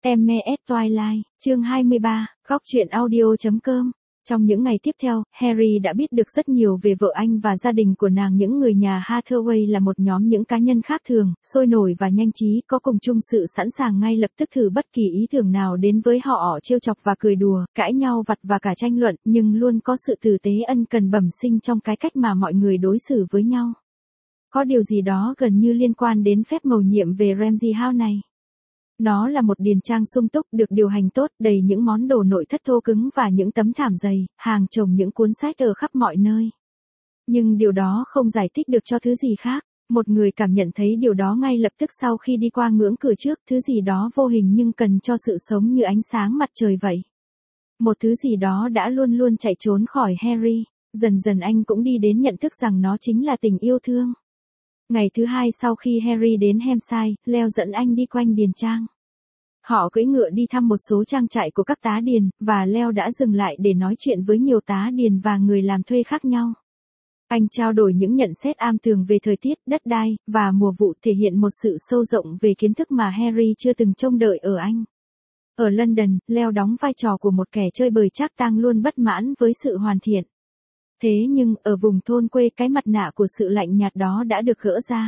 M.S. Twilight, chương 23, góc truyện audio.com. Trong những ngày tiếp theo, Harry đã biết được rất nhiều về vợ anh và gia đình của nàng. Những người nhà Hathaway là một nhóm những cá nhân khác thường, sôi nổi và nhanh trí, có cùng chung sự sẵn sàng ngay lập tức thử bất kỳ ý tưởng nào đến với họ, trêu chọc và cười đùa, cãi nhau vặt và cả tranh luận, nhưng luôn có sự tử tế ân cần bẩm sinh trong cái cách mà mọi người đối xử với nhau. Có điều gì đó gần như liên quan đến phép mầu nhiệm về Ramsay House này. Nó là một điền trang sung túc, được điều hành tốt, đầy những món đồ nội thất thô cứng và những tấm thảm dày, hàng chồng những cuốn sách ở khắp mọi nơi. Nhưng điều đó không giải thích được cho thứ gì khác. Một người cảm nhận thấy điều đó ngay lập tức sau khi đi qua ngưỡng cửa trước, thứ gì đó vô hình nhưng cần cho sự sống như ánh sáng mặt trời vậy. Một thứ gì đó đã luôn luôn chạy trốn khỏi Harry, dần dần anh cũng đi đến nhận thức rằng nó chính là tình yêu thương. Ngày thứ hai sau khi Harry đến Hampshire, Leo dẫn anh đi quanh điền trang. Họ cưỡi ngựa đi thăm một số trang trại của các tá điền, và Leo đã dừng lại để nói chuyện với nhiều tá điền và người làm thuê khác nhau. Anh trao đổi những nhận xét am tường về thời tiết, đất đai, và mùa vụ, thể hiện một sự sâu rộng về kiến thức mà Harry chưa từng trông đợi ở anh. Ở London, Leo đóng vai trò của một kẻ chơi bời trác tang luôn bất mãn với sự hoàn thiện. Thế nhưng, ở vùng thôn quê, cái mặt nạ của sự lạnh nhạt đó đã được gỡ ra.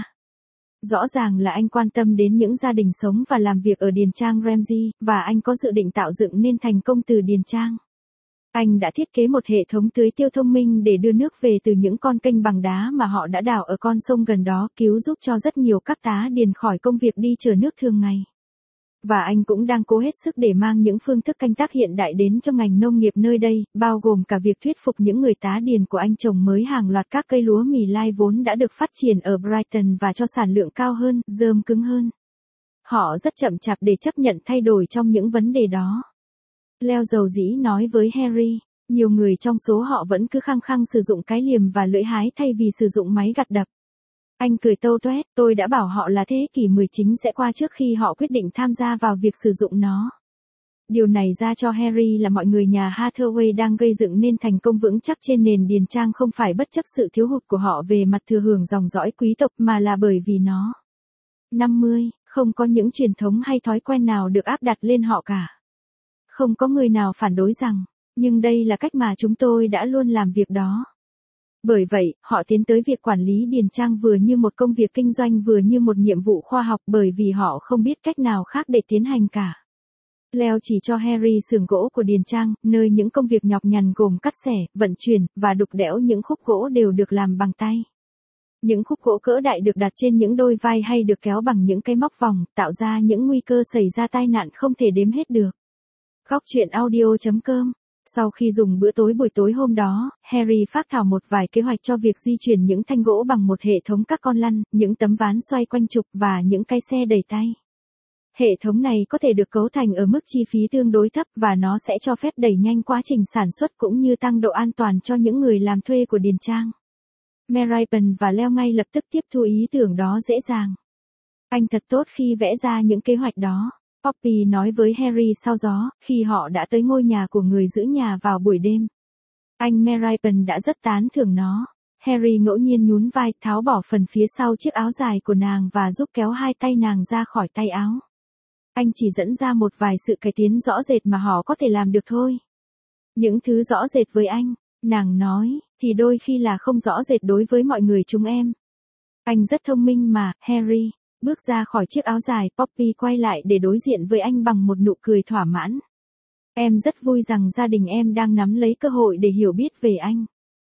Rõ ràng là anh quan tâm đến những gia đình sống và làm việc ở điền trang Ramsay, và anh có dự định tạo dựng nên thành công từ điền trang. Anh đã thiết kế một hệ thống tưới tiêu thông minh để đưa nước về từ những con kênh bằng đá mà họ đã đào ở con sông gần đó, cứu giúp cho rất nhiều các tá điền khỏi công việc đi chở nước thường ngày. Và anh cũng đang cố hết sức để mang những phương thức canh tác hiện đại đến cho ngành nông nghiệp nơi đây, bao gồm cả việc thuyết phục những người tá điền của anh trồng mới hàng loạt các cây lúa mì lai vốn đã được phát triển ở Brighton và cho sản lượng cao hơn, rơm cứng hơn. Họ rất chậm chạp để chấp nhận thay đổi trong những vấn đề đó. Leo dầu dĩ nói với Harry, nhiều người trong số họ vẫn cứ khăng khăng sử dụng cái liềm và lưỡi hái thay vì sử dụng máy gặt đập. Anh cười tâu toét, tôi đã bảo họ là thế kỷ 19 sẽ qua trước khi họ quyết định tham gia vào việc sử dụng nó. Điều này ra cho Harry là mọi người nhà Hathaway đang gây dựng nên thành công vững chắc trên nền điền trang không phải bất chấp sự thiếu hụt của họ về mặt thừa hưởng dòng dõi quý tộc mà là bởi vì nó. 50, không có những truyền thống hay thói quen nào được áp đặt lên họ cả. Không có người nào phản đối rằng, nhưng đây là cách mà chúng tôi đã luôn làm việc đó. Bởi vậy, họ tiến tới việc quản lý điền trang vừa như một công việc kinh doanh vừa như một nhiệm vụ khoa học bởi vì họ không biết cách nào khác để tiến hành cả. Leo chỉ cho Harry xưởng gỗ của điền trang, nơi những công việc nhọc nhằn gồm cắt xẻ, vận chuyển, và đục đẽo những khúc gỗ đều được làm bằng tay. Những khúc gỗ cỡ đại được đặt trên những đôi vai hay được kéo bằng những cái móc vòng, tạo ra những nguy cơ xảy ra tai nạn không thể đếm hết được. Góc truyện audio.com. Sau khi dùng bữa tối buổi tối hôm đó, Harry phác thảo một vài kế hoạch cho việc di chuyển những thanh gỗ bằng một hệ thống các con lăn, những tấm ván xoay quanh trục và những cái xe đẩy tay. Hệ thống này có thể được cấu thành ở mức chi phí tương đối thấp và nó sẽ cho phép đẩy nhanh quá trình sản xuất cũng như tăng độ an toàn cho những người làm thuê của điền trang. Meripen và Leo ngay lập tức tiếp thu ý tưởng đó dễ dàng. Anh thật tốt khi vẽ ra những kế hoạch đó. Poppy nói với Harry sau gió, khi họ đã tới ngôi nhà của người giữ nhà vào buổi đêm. Anh Meripen đã rất tán thưởng nó. Harry ngẫu nhiên nhún vai, tháo bỏ phần phía sau chiếc áo dài của nàng và giúp kéo hai tay nàng ra khỏi tay áo. Anh chỉ dẫn ra một vài sự cải tiến rõ rệt mà họ có thể làm được thôi. Những thứ rõ rệt với anh, nàng nói, thì đôi khi là không rõ rệt đối với mọi người chúng em. Anh rất thông minh mà, Harry. Bước ra khỏi chiếc áo dài, Poppy quay lại để đối diện với anh bằng một nụ cười thỏa mãn. Em rất vui rằng gia đình em đang nắm lấy cơ hội để hiểu biết về anh.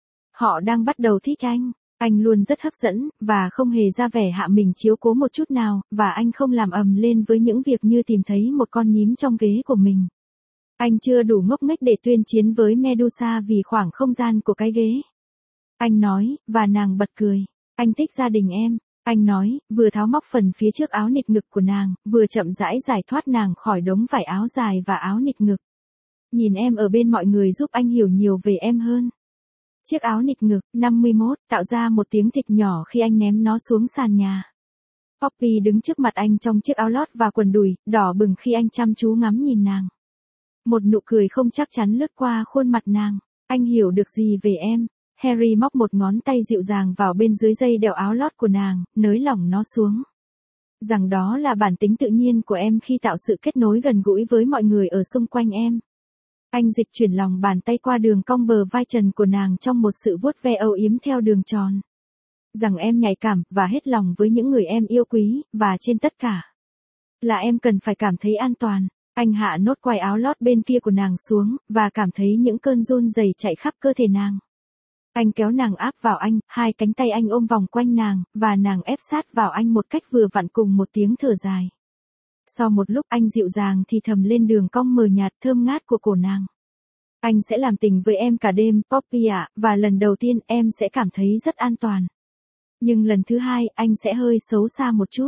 Họ đang bắt đầu thích anh luôn rất hấp dẫn, và không hề ra vẻ hạ mình chiếu cố một chút nào, và anh không làm ầm lên với những việc như tìm thấy một con nhím trong ghế của mình. Anh chưa đủ ngốc nghếch để tuyên chiến với Medusa vì khoảng không gian của cái ghế. Anh nói, và nàng bật cười. Anh thích gia đình em. Anh nói, vừa tháo móc phần phía trước áo nịt ngực của nàng, vừa chậm rãi giải thoát nàng khỏi đống vải áo dài và áo nịt ngực. Nhìn em ở bên mọi người giúp anh hiểu nhiều về em hơn. Chiếc áo nịt ngực, 51, tạo ra một tiếng thịch nhỏ khi anh ném nó xuống sàn nhà. Poppy đứng trước mặt anh trong chiếc áo lót và quần đùi, đỏ bừng khi anh chăm chú ngắm nhìn nàng. Một nụ cười không chắc chắn lướt qua khuôn mặt nàng. Anh hiểu được gì về em? Harry móc một ngón tay dịu dàng vào bên dưới dây đeo áo lót của nàng, nới lỏng nó xuống. Rằng đó là bản tính tự nhiên của em khi tạo sự kết nối gần gũi với mọi người ở xung quanh em. Anh dịch chuyển lòng bàn tay qua đường cong bờ vai trần của nàng trong một sự vuốt ve âu yếm theo đường tròn. Rằng em nhạy cảm và hết lòng với những người em yêu quý, và trên tất cả là em cần phải cảm thấy an toàn. Anh hạ nốt quai áo lót bên kia của nàng xuống, và cảm thấy những cơn run rẩy chạy khắp cơ thể nàng. Anh kéo nàng áp vào anh, hai cánh tay anh ôm vòng quanh nàng, và nàng ép sát vào anh một cách vừa vặn cùng một tiếng thở dài. Sau một lúc anh dịu dàng thì thầm lên đường cong mờ nhạt thơm ngát của cổ nàng. Anh sẽ làm tình với em cả đêm, Poppy ạ, và lần đầu tiên em sẽ cảm thấy rất an toàn. Nhưng lần thứ hai, anh sẽ hơi xấu xa một chút.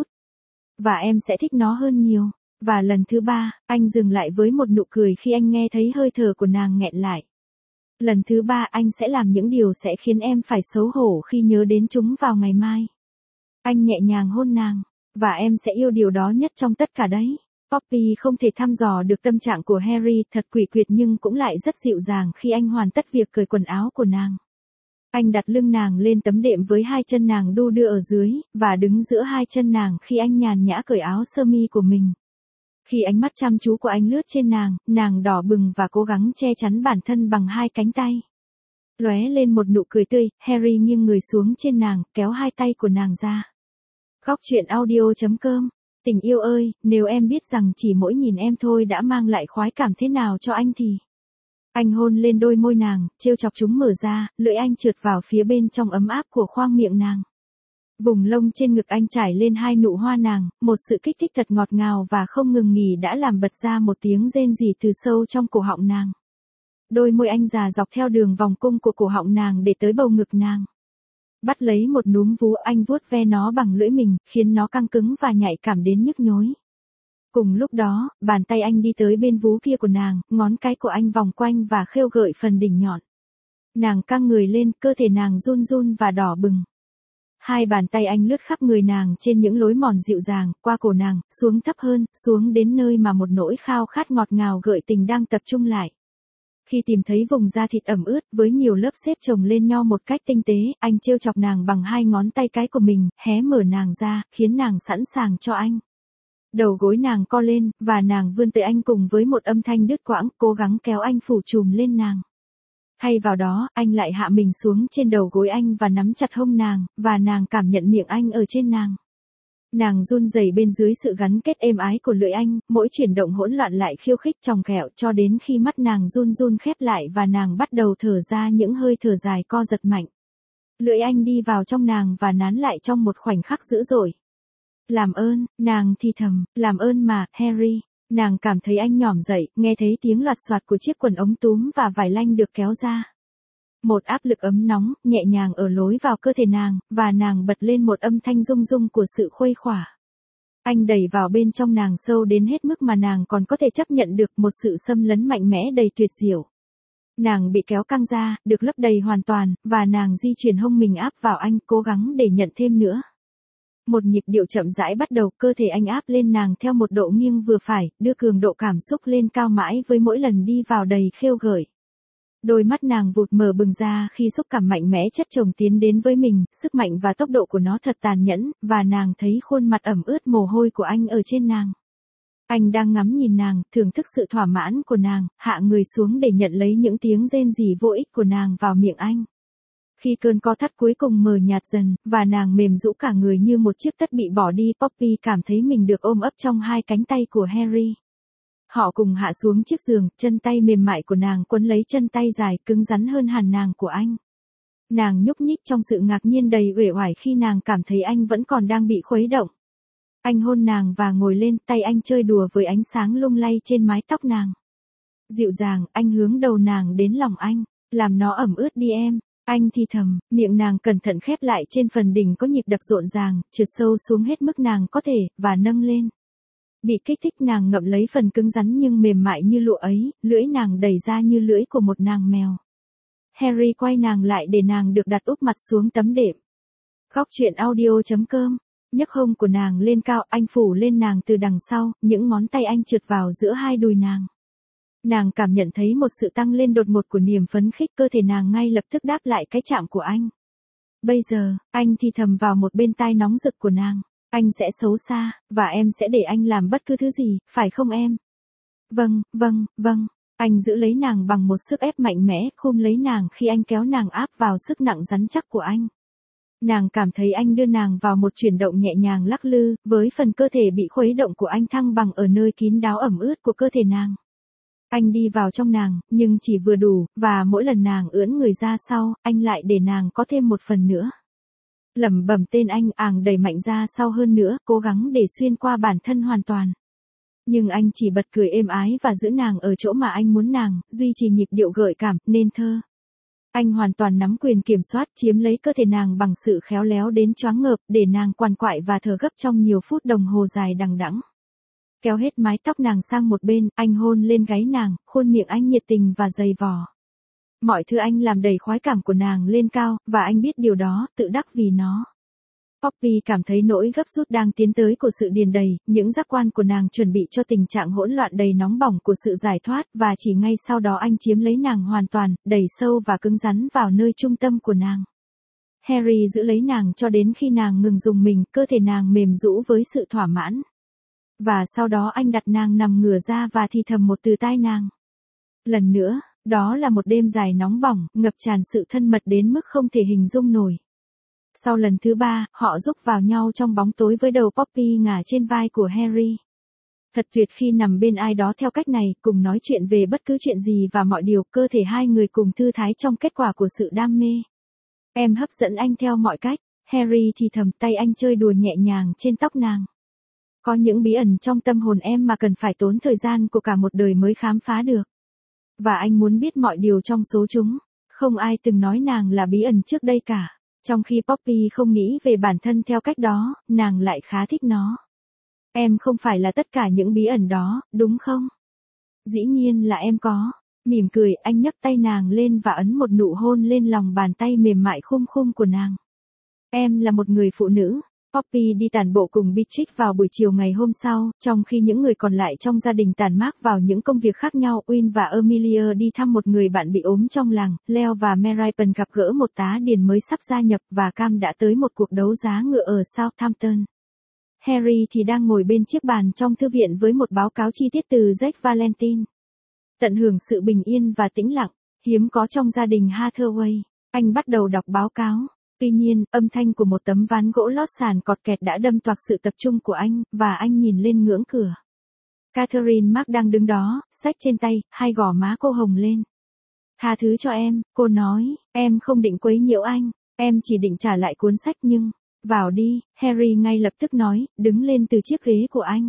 Và em sẽ thích nó hơn nhiều. Và lần thứ ba, anh dừng lại với một nụ cười khi anh nghe thấy hơi thở của nàng nghẹn lại. Lần thứ ba anh sẽ làm những điều sẽ khiến em phải xấu hổ khi nhớ đến chúng vào ngày mai. Anh nhẹ nhàng hôn nàng, và em sẽ yêu điều đó nhất trong tất cả đấy. Poppy không thể thăm dò được tâm trạng của Harry, thật quỷ quyệt nhưng cũng lại rất dịu dàng khi anh hoàn tất việc cởi quần áo của nàng. Anh đặt lưng nàng lên tấm đệm với hai chân nàng đu đưa ở dưới, và đứng giữa hai chân nàng khi anh nhàn nhã cởi áo sơ mi của mình. Khi ánh mắt chăm chú của anh lướt trên nàng đỏ bừng và cố gắng che chắn bản thân bằng hai cánh tay. Lóe lên một nụ cười tươi, Harry nghiêng người xuống trên nàng, kéo hai tay của nàng ra. Góc truyện audio.com. Tình yêu ơi, nếu em biết rằng chỉ mỗi nhìn em thôi đã mang lại khoái cảm thế nào cho anh thì... Anh hôn lên đôi môi nàng, trêu chọc chúng mở ra, lưỡi anh trượt vào phía bên trong ấm áp của khoang miệng nàng. Vùng lông trên ngực anh trải lên hai nụ hoa nàng, một sự kích thích thật ngọt ngào và không ngừng nghỉ đã làm bật ra một tiếng rên rỉ từ sâu trong cổ họng nàng. Đôi môi anh già dọc theo đường vòng cung của cổ họng nàng để tới bầu ngực nàng. Bắt lấy một núm vú, anh vuốt ve nó bằng lưỡi mình, khiến nó căng cứng và nhạy cảm đến nhức nhối. Cùng lúc đó, bàn tay anh đi tới bên vú kia của nàng, ngón cái của anh vòng quanh và khêu gợi phần đỉnh nhọn. Nàng căng người lên, cơ thể nàng run run và đỏ bừng. Hai bàn tay anh lướt khắp người nàng trên những lối mòn dịu dàng, qua cổ nàng, xuống thấp hơn, xuống đến nơi mà một nỗi khao khát ngọt ngào gợi tình đang tập trung lại. Khi tìm thấy vùng da thịt ẩm ướt với nhiều lớp xếp chồng lên nhau một cách tinh tế, anh trêu chọc nàng bằng hai ngón tay cái của mình, hé mở nàng ra, khiến nàng sẵn sàng cho anh. Đầu gối nàng co lên, và nàng vươn tới anh cùng với một âm thanh đứt quãng, cố gắng kéo anh phủ trùm lên nàng. Thay vào đó, anh lại hạ mình xuống trên đầu gối anh và nắm chặt hông nàng, và nàng cảm nhận miệng anh ở trên nàng. Nàng run rẩy bên dưới sự gắn kết êm ái của lưỡi anh, mỗi chuyển động hỗn loạn lại khiêu khích chòng ghẹo cho đến khi mắt nàng run run khép lại và nàng bắt đầu thở ra những hơi thở dài co giật mạnh. Lưỡi anh đi vào trong nàng và nán lại trong một khoảnh khắc dữ dội. Làm ơn, nàng thì thầm, làm ơn mà, Harry. Nàng cảm thấy anh nhỏm dậy, nghe thấy tiếng loạt soạt của chiếc quần ống túm và vải lanh được kéo ra. Một áp lực ấm nóng, nhẹ nhàng ở lối vào cơ thể nàng, và nàng bật lên một âm thanh rung rung của sự khuây khỏa. Anh đẩy vào bên trong nàng sâu đến hết mức mà nàng còn có thể chấp nhận được, một sự xâm lấn mạnh mẽ đầy tuyệt diệu. Nàng bị kéo căng ra, được lấp đầy hoàn toàn, và nàng di chuyển hông mình áp vào anh, cố gắng để nhận thêm nữa. Một nhịp điệu chậm rãi bắt đầu, cơ thể anh áp lên nàng theo một độ nghiêng vừa phải, đưa cường độ cảm xúc lên cao mãi với mỗi lần đi vào đầy khêu gợi. Đôi mắt nàng vụt mở bừng ra khi xúc cảm mạnh mẽ chất chồng tiến đến với mình, sức mạnh và tốc độ của nó thật tàn nhẫn, và nàng thấy khuôn mặt ẩm ướt mồ hôi của anh ở trên nàng. Anh đang ngắm nhìn nàng, thưởng thức sự thỏa mãn của nàng, hạ người xuống để nhận lấy những tiếng rên rỉ vô ích của nàng vào miệng anh. Khi cơn co thắt cuối cùng mờ nhạt dần, và nàng mềm rũ cả người như một chiếc tất bị bỏ đi, Poppy cảm thấy mình được ôm ấp trong hai cánh tay của Harry. Họ cùng hạ xuống chiếc giường, chân tay mềm mại của nàng quấn lấy chân tay dài cứng rắn hơn hẳn nàng của anh. Nàng nhúc nhích trong sự ngạc nhiên đầy uể oải khi nàng cảm thấy anh vẫn còn đang bị khuấy động. Anh hôn nàng và ngồi lên, tay anh chơi đùa với ánh sáng lung lay trên mái tóc nàng. Dịu dàng, anh hướng đầu nàng đến lòng anh, làm nó ẩm ướt đi em. Anh thì thầm, miệng nàng cẩn thận khép lại trên phần đỉnh có nhịp đập rộn ràng, trượt sâu xuống hết mức nàng có thể, và nâng lên. Bị kích thích nàng ngậm lấy phần cứng rắn nhưng mềm mại như lụa ấy, lưỡi nàng đẩy ra như lưỡi của một nàng mèo. Harry quay nàng lại để nàng được đặt úp mặt xuống tấm đệm. Góc truyện audio.com. Nhấc hông của nàng lên cao, anh phủ lên nàng từ đằng sau, những ngón tay anh trượt vào giữa hai đùi nàng. Nàng cảm nhận thấy một sự tăng lên đột ngột của niềm phấn khích, cơ thể nàng ngay lập tức đáp lại cái chạm của anh. Bây giờ, anh thì thầm vào một bên tai nóng rực của nàng. Anh sẽ xấu xa, và em sẽ để anh làm bất cứ thứ gì, phải không em? Vâng, vâng, vâng. Anh giữ lấy nàng bằng một sức ép mạnh mẽ, khum lấy nàng khi anh kéo nàng áp vào sức nặng rắn chắc của anh. Nàng cảm thấy anh đưa nàng vào một chuyển động nhẹ nhàng lắc lư, với phần cơ thể bị khuấy động của anh thăng bằng ở nơi kín đáo ẩm ướt của cơ thể nàng. Anh đi vào trong nàng, nhưng chỉ vừa đủ, và mỗi lần nàng ưỡn người ra sau, anh lại để nàng có thêm một phần nữa. Lẩm bẩm tên anh, đẩy mạnh ra sau hơn nữa, cố gắng để xuyên qua bản thân hoàn toàn. Nhưng anh chỉ bật cười êm ái và giữ nàng ở chỗ mà anh muốn nàng, duy trì nhịp điệu gợi cảm, nên thơ. Anh hoàn toàn nắm quyền kiểm soát, chiếm lấy cơ thể nàng bằng sự khéo léo đến choáng ngợp, để nàng quằn quại và thở gấp trong nhiều phút đồng hồ dài đằng đẵng. Kéo hết mái tóc nàng sang một bên, anh hôn lên gáy nàng, khuôn miệng anh nhiệt tình và dày vò. Mọi thứ anh làm đầy khoái cảm của nàng lên cao, và anh biết điều đó, tự đắc vì nó. Poppy cảm thấy nỗi gấp rút đang tiến tới của sự điền đầy, những giác quan của nàng chuẩn bị cho tình trạng hỗn loạn đầy nóng bỏng của sự giải thoát, và chỉ ngay sau đó anh chiếm lấy nàng hoàn toàn, đẩy sâu và cứng rắn vào nơi trung tâm của nàng. Harry giữ lấy nàng cho đến khi nàng ngừng dùng mình, cơ thể nàng mềm rũ với sự thỏa mãn. Và sau đó anh đặt nàng nằm ngửa ra và thì thầm một từ tai nàng. Lần nữa, đó là một đêm dài nóng bỏng, ngập tràn sự thân mật đến mức không thể hình dung nổi. Sau lần thứ 3, họ rúc vào nhau trong bóng tối với đầu Poppy ngả trên vai của Harry. Thật tuyệt khi nằm bên ai đó theo cách này, cùng nói chuyện về bất cứ chuyện gì và mọi điều, cơ thể hai người cùng thư thái trong kết quả của sự đam mê. Em hấp dẫn anh theo mọi cách, Harry thì thầm, tay anh chơi đùa nhẹ nhàng trên tóc nàng. Có những bí ẩn trong tâm hồn em mà cần phải tốn thời gian của cả một đời mới khám phá được. Và anh muốn biết mọi điều trong số chúng. Không ai từng nói nàng là bí ẩn trước đây cả. Trong khi Poppy không nghĩ về bản thân theo cách đó, nàng lại khá thích nó. Em không phải là tất cả những bí ẩn đó, đúng không? Dĩ nhiên là em có. Mỉm cười, anh nhấc tay nàng lên và ấn một nụ hôn lên lòng bàn tay mềm mại khum khum của nàng. Em là một người phụ nữ. Poppy đi tản bộ cùng Beatrix vào buổi chiều ngày hôm sau, trong khi những người còn lại trong gia đình tản mát vào những công việc khác nhau. Win và Amelia đi thăm một người bạn bị ốm trong làng, Leo và Meripen gặp gỡ một tá điền mới sắp gia nhập, và Cam đã tới một cuộc đấu giá ngựa ở Southampton. Harry thì đang ngồi bên chiếc bàn trong thư viện với một báo cáo chi tiết từ Jack Valentine. Tận hưởng sự bình yên và tĩnh lặng, hiếm có trong gia đình Hathaway, anh bắt đầu đọc báo cáo. Tuy nhiên, âm thanh của một tấm ván gỗ lót sàn cọt kẹt đã đâm toạc sự tập trung của anh, và anh nhìn lên ngưỡng cửa. Catherine Mark đang đứng đó, sách trên tay, hai gò má cô hồng lên. Tha thứ cho em, cô nói, em không định quấy nhiễu anh, em chỉ định trả lại cuốn sách nhưng... Vào đi, Harry ngay lập tức nói, đứng lên từ chiếc ghế của anh.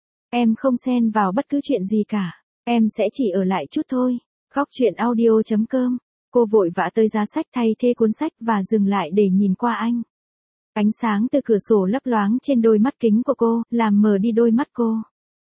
Em không xen vào bất cứ chuyện gì cả, em sẽ chỉ ở lại chút thôi. Góc truyện audio.com. Cô vội vã tới giá sách thay thế cuốn sách và dừng lại để nhìn qua anh. Ánh sáng từ cửa sổ lấp loáng trên đôi mắt kính của cô, làm mờ đi đôi mắt cô.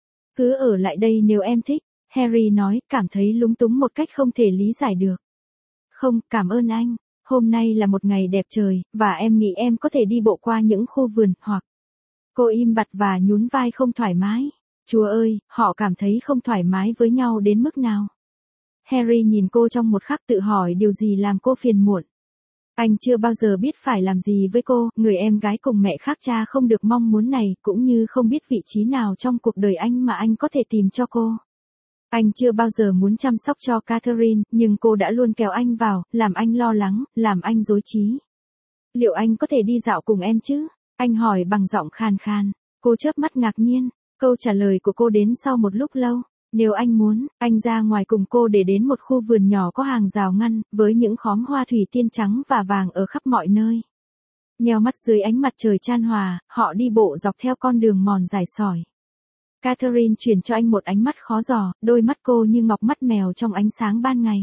Cứ ở lại đây nếu em thích, Harry nói, cảm thấy lúng túng một cách không thể lý giải được. Không, cảm ơn anh. Hôm nay là một ngày đẹp trời, và em nghĩ em có thể đi bộ qua những khu vườn, hoặc... Cô im bặt và nhún vai không thoải mái. Chúa ơi, họ cảm thấy không thoải mái với nhau đến mức nào? Harry nhìn cô trong một khắc, tự hỏi điều gì làm cô phiền muộn. Anh chưa bao giờ biết phải làm gì với cô, người em gái cùng mẹ khác cha không được mong muốn này, cũng như không biết vị trí nào trong cuộc đời anh mà anh có thể tìm cho cô. Anh chưa bao giờ muốn chăm sóc cho Catherine, nhưng cô đã luôn kéo anh vào, làm anh lo lắng, làm anh rối trí. Liệu anh có thể đi dạo cùng em chứ? Anh hỏi bằng giọng khàn khàn. Cô chớp mắt ngạc nhiên. Câu trả lời của cô đến sau một lúc lâu. Nếu anh muốn, anh ra ngoài cùng cô để đến một khu vườn nhỏ có hàng rào ngăn, với những khóm hoa thủy tiên trắng và vàng ở khắp mọi nơi. Nheo mắt dưới ánh mặt trời chan hòa, họ đi bộ dọc theo con đường mòn dài sỏi. Catherine chuyển cho anh một ánh mắt khó dò, đôi mắt cô như ngọc mắt mèo trong ánh sáng ban ngày.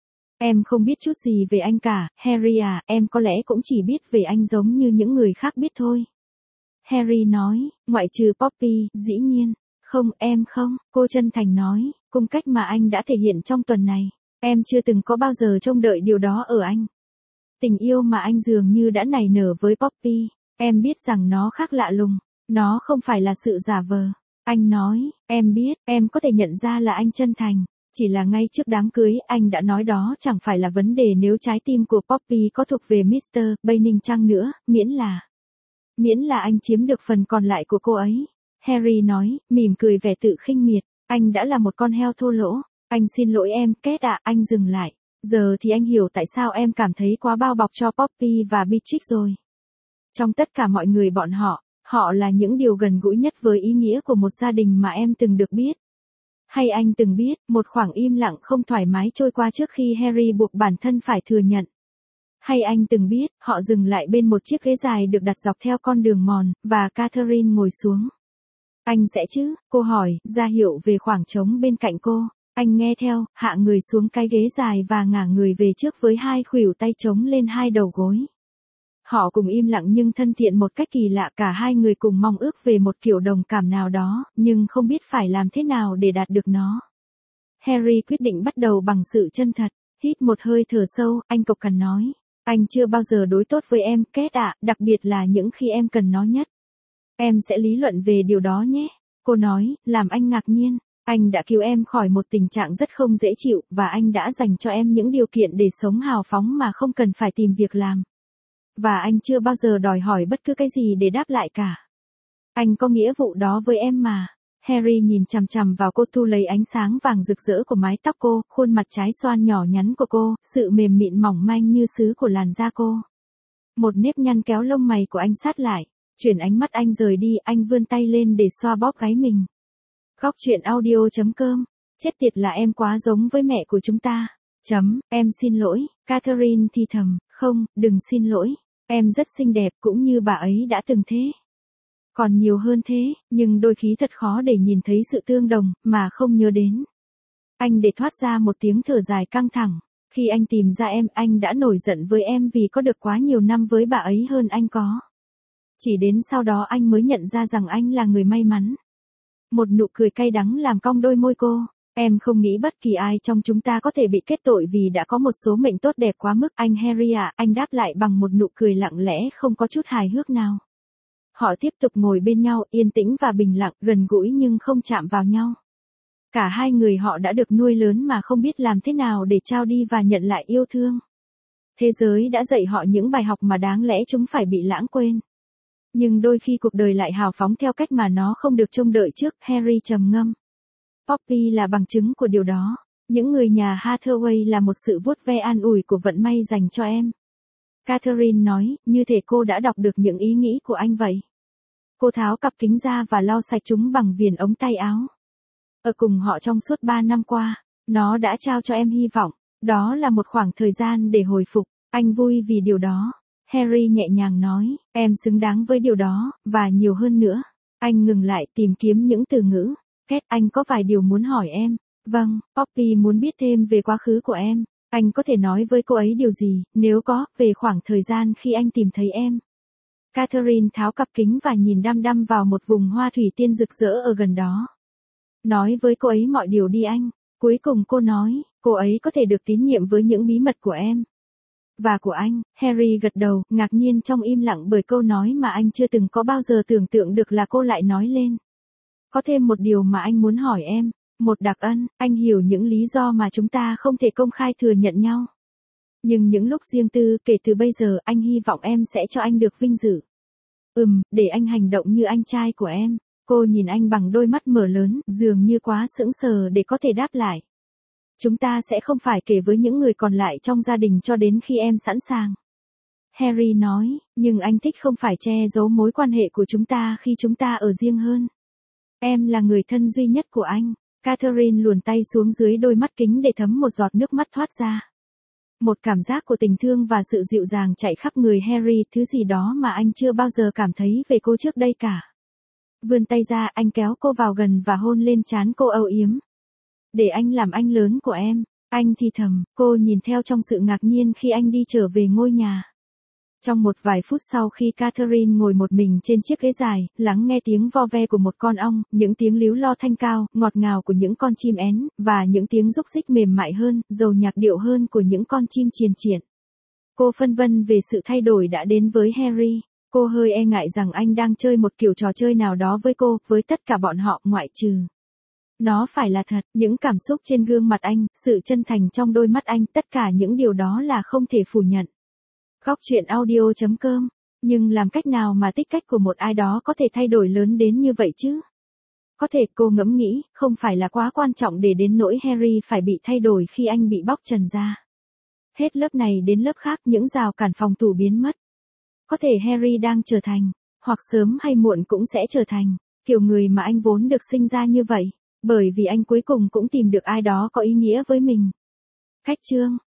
Em không biết chút gì về anh cả, Harry à, em có lẽ cũng chỉ biết về anh giống như những người khác biết thôi. Harry nói, ngoại trừ Poppy, dĩ nhiên. Không, em không, cô chân thành nói, cùng cách mà anh đã thể hiện trong tuần này. Em chưa từng có bao giờ trông đợi điều đó ở anh. Tình yêu mà anh dường như đã nảy nở với Poppy, em biết rằng nó khác lạ lùng, nó không phải là sự giả vờ. Anh nói, em biết, em có thể nhận ra là anh chân thành. Chỉ là ngay trước đám cưới, anh đã nói đó chẳng phải là vấn đề nếu trái tim của Poppy có thuộc về Mr. Banning chăng nữa, miễn là Miễn là anh chiếm được phần còn lại của cô ấy. Harry nói, mỉm cười vẻ tự khinh miệt. Anh đã là một con heo thô lỗ. Anh xin lỗi em, Kate ạ, anh dừng lại. Giờ thì anh hiểu tại sao em cảm thấy quá bao bọc cho Poppy và Beatrix rồi. Trong tất cả mọi người bọn họ là những điều gần gũi nhất với ý nghĩa của một gia đình mà em từng được biết. Hay anh từng biết, một khoảng im lặng không thoải mái trôi qua trước khi Harry buộc bản thân phải thừa nhận. Hay anh từng biết, họ dừng lại bên một chiếc ghế dài được đặt dọc theo con đường mòn, và Catherine ngồi xuống. Anh sẽ chứ, cô hỏi, ra hiệu về khoảng trống bên cạnh cô. Anh nghe theo, hạ người xuống cái ghế dài và ngả người về trước với hai khuỷu tay chống lên hai đầu gối. Họ cùng im lặng nhưng thân thiện một cách kỳ lạ, cả hai người cùng mong ước về một kiểu đồng cảm nào đó, nhưng không biết phải làm thế nào để đạt được nó. Harry quyết định bắt đầu bằng sự chân thật. Hít một hơi thở sâu, anh cộc cằn nói. Anh chưa bao giờ đối tốt với em, Kate ạ, đặc biệt là những khi em cần nó nhất. Em sẽ lý luận về điều đó nhé. Cô nói, làm anh ngạc nhiên. Anh đã cứu em khỏi một tình trạng rất không dễ chịu, và anh đã dành cho em những điều kiện để sống hào phóng mà không cần phải tìm việc làm. Và anh chưa bao giờ đòi hỏi bất cứ cái gì để đáp lại cả. Anh có nghĩa vụ đó với em mà. Harry nhìn chằm chằm vào cô, thu lấy ánh sáng vàng rực rỡ của mái tóc cô, khuôn mặt trái xoan nhỏ nhắn của cô, sự mềm mịn mỏng manh như sứ của làn da cô. Một nếp nhăn kéo lông mày của anh sát lại. Chuyển ánh mắt anh rời đi, anh vươn tay lên để xoa bóp gáy mình. Góc truyện audio.com. Chết tiệt là em quá giống với mẹ của chúng ta. Em xin lỗi, Catherine thì thầm, không, đừng xin lỗi. Em rất xinh đẹp cũng như bà ấy đã từng thế. Còn nhiều hơn thế, nhưng đôi khi thật khó để nhìn thấy sự tương đồng, mà không nhớ đến. Anh để thoát ra một tiếng thở dài căng thẳng. Khi anh tìm ra em, anh đã nổi giận với em vì có được quá nhiều năm với bà ấy hơn anh có. Chỉ đến sau đó anh mới nhận ra rằng anh là người may mắn. Một nụ cười cay đắng làm cong đôi môi cô. Em không nghĩ bất kỳ ai trong chúng ta có thể bị kết tội vì đã có một số mệnh tốt đẹp quá mức. Anh Harry à, anh đáp lại bằng một nụ cười lặng lẽ không có chút hài hước nào. Họ tiếp tục ngồi bên nhau, yên tĩnh và bình lặng, gần gũi nhưng không chạm vào nhau. Cả hai người họ đã được nuôi lớn mà không biết làm thế nào để trao đi và nhận lại yêu thương. Thế giới đã dạy họ những bài học mà đáng lẽ chúng phải bị lãng quên. Nhưng đôi khi cuộc đời lại hào phóng theo cách mà nó không được trông đợi trước, Harry trầm ngâm. Poppy là bằng chứng của điều đó. Những người nhà Hathaway là một sự vuốt ve an ủi của vận may dành cho em. Catherine nói, như thể cô đã đọc được những ý nghĩ của anh vậy. Cô tháo cặp kính ra và lau sạch chúng bằng viền ống tay áo. Ở cùng họ trong suốt 3 năm qua, nó đã trao cho em hy vọng. Đó là một khoảng thời gian để hồi phục. Anh vui vì điều đó. Harry nhẹ nhàng nói, em xứng đáng với điều đó, và nhiều hơn nữa. Anh ngừng lại tìm kiếm những từ ngữ. Kate, anh có vài điều muốn hỏi em. Vâng, Poppy muốn biết thêm về quá khứ của em. Anh có thể nói với cô ấy điều gì, nếu có, về khoảng thời gian khi anh tìm thấy em. Catherine tháo cặp kính và nhìn đăm đăm vào một vùng hoa thủy tiên rực rỡ ở gần đó. Nói với cô ấy mọi điều đi anh. Cuối cùng cô nói, cô ấy có thể được tín nhiệm với những bí mật của em. Và của anh. Harry gật đầu, ngạc nhiên trong im lặng bởi câu nói mà anh chưa từng có bao giờ tưởng tượng được là cô lại nói lên. Có thêm một điều mà anh muốn hỏi em. Một đặc ân, anh hiểu những lý do mà chúng ta không thể công khai thừa nhận nhau. Nhưng những lúc riêng tư, kể từ bây giờ, anh hy vọng em sẽ cho anh được vinh dự. Để anh hành động như anh trai của em. Cô nhìn anh bằng đôi mắt mở lớn, dường như quá sững sờ để có thể đáp lại. Chúng ta sẽ không phải kể với những người còn lại trong gia đình cho đến khi em sẵn sàng. Harry nói, nhưng anh thích không phải che giấu mối quan hệ của chúng ta khi chúng ta ở riêng hơn. Em là người thân duy nhất của anh. Catherine luồn tay xuống dưới đôi mắt kính để thấm một giọt nước mắt thoát ra. Một cảm giác của tình thương và sự dịu dàng chạy khắp người Harry, thứ gì đó mà anh chưa bao giờ cảm thấy về cô trước đây cả. Vươn tay ra, anh kéo cô vào gần và hôn lên trán cô âu yếm. Để anh làm anh lớn của em. Anh thì thầm, cô nhìn theo trong sự ngạc nhiên khi anh đi trở về ngôi nhà. Trong một vài phút sau khi Catherine ngồi một mình trên chiếc ghế dài, lắng nghe tiếng vo ve của một con ong, những tiếng líu lo thanh cao, ngọt ngào của những con chim én, và những tiếng rúc rích mềm mại hơn, giàu nhạc điệu hơn của những con chim triền triện. Cô phân vân về sự thay đổi đã đến với Harry. Cô hơi e ngại rằng anh đang chơi một kiểu trò chơi nào đó với cô, với tất cả bọn họ, ngoại trừ. Nó phải là thật, những cảm xúc trên gương mặt anh, sự chân thành trong đôi mắt anh, tất cả những điều đó là không thể phủ nhận. Góc truyện audio.com Nhưng làm cách nào mà tích cách của một ai đó có thể thay đổi lớn đến như vậy chứ? Có thể cô ngẫm nghĩ, không phải là quá quan trọng để đến nỗi Harry phải bị thay đổi khi anh bị bóc trần ra. Hết lớp này đến lớp khác những rào cản phòng thủ biến mất. Có thể Harry đang trở thành, hoặc sớm hay muộn cũng sẽ trở thành, kiểu người mà anh vốn được sinh ra như vậy, bởi vì anh cuối cùng cũng tìm được ai đó có ý nghĩa với mình. Cách chương